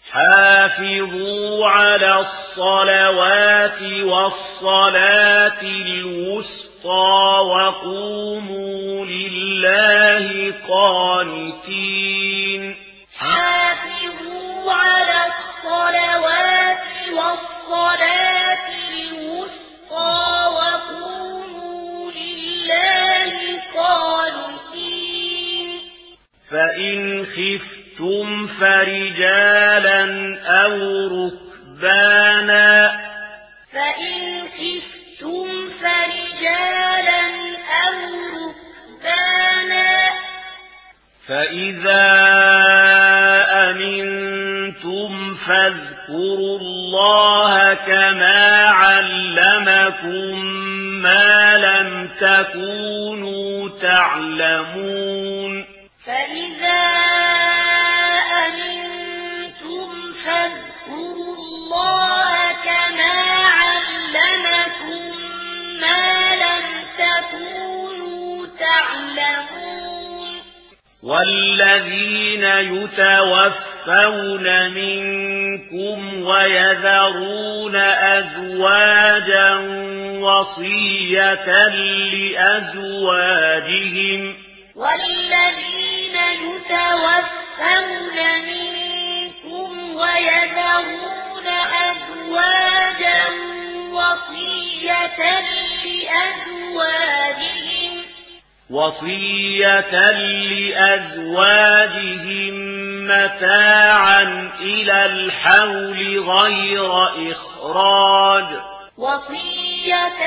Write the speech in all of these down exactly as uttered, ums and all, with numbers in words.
حافظوا على الصلوات والصلاة الوسطى وقوموا لله قانتين. حافظوا على الصلوات والصلاة الوسطى وقوموا لله قانتين. فإن خفتم فرجالا أو ركبانا فإن خفتم فرجالا أو ركبانا فإذا أمنتم فاذكروا الله كما علمكم ما لم تكونوا تعلمون. فإذا أمنتم فاذكروا الله كما علمكم ما لم تكونوا تعلمون. والذين يتوفون منكم ويذرون أزواجا وصية لأزواجهم والذين يتوفون منكم ويذرون أزواجا وصية لأزواجهم وصية لأزواجهم متاعا إلى الحول غير إخراج وصية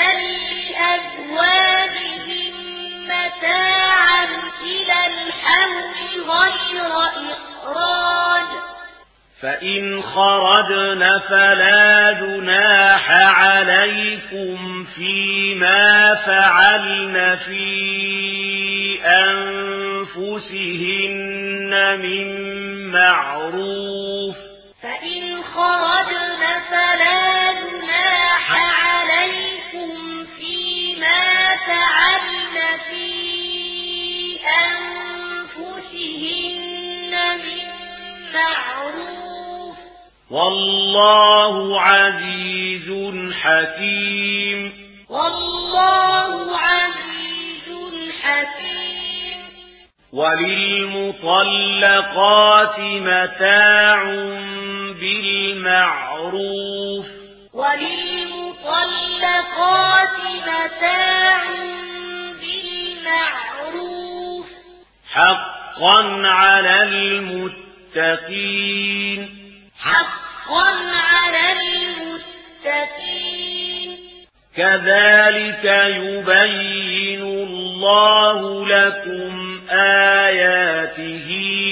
لأزواجهم متاعا إلى الحول غير إخراج. فإن خرجن فلا جناح عليكم فيما فعلن في أنفسهن من معروف. فإن خرجن فلا جناح عليكم فيما فعلن في أنفسهن من معروف. والله عزيز حكيم. والله عزيز حكيم. وللمطلقات متاع بالمعروف. وللمطلقات متاع بالمعروف. حقا على المتقين. حقا على المتقين. كذلك يبين الله لكم آياته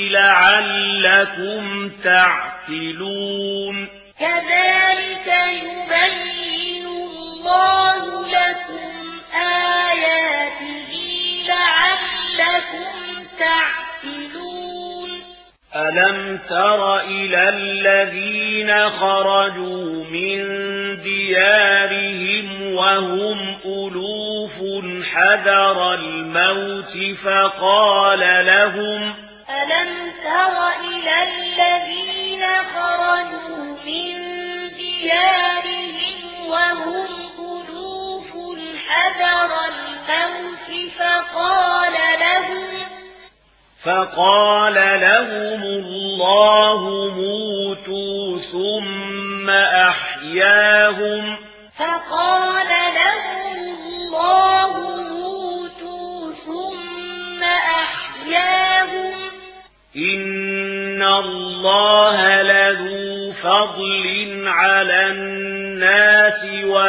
لعلكم تعقلون. كذلك يبين الله لكم آياته لعلكم تعقلون. ألم تر إلى الذين خرجوا من ديارهم وهم ألوف حذر الموت فقال لهم ألم تر إلى الذين خرجوا من ديارهم وهم ألوف حذر الموت فقال لهم فقال لهم الله موتوا ثم أحياهم فقال لهم الله موتوا ثم أحياهم إن الله لذو فضل على الناس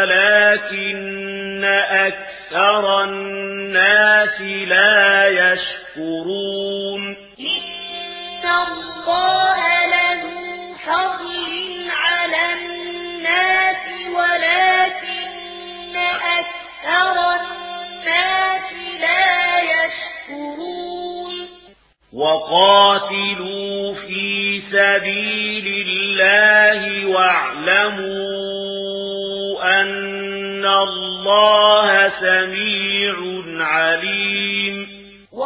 ولكن أكثر الناس لا يشكرون. إن الله لذو فضل على الناس ولكن أكثر الناس لا يشكرون. وقاتلوا في سبيل الله واعلموا أن الله سميع عليم.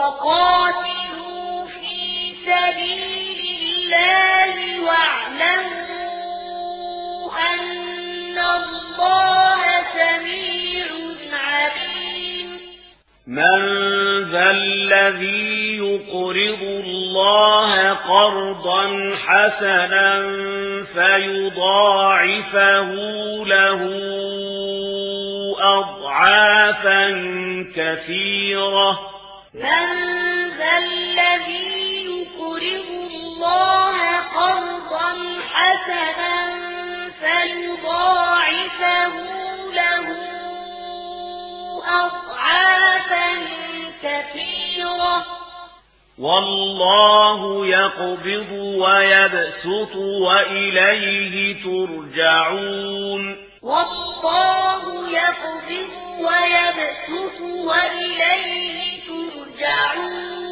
وقاتلوا في سبيل الله واعلموا من ذا الذي يقرض الله قرضا حسنا فيضاعفه له أضعافا كثيرة من ذا الذي يقرض الله قرضا حسنا فيضاعفه له أضعافا كثيرة والله يقبض ويبسط وإليه ترجعون والله يقبض ويبسط وإليه ترجعون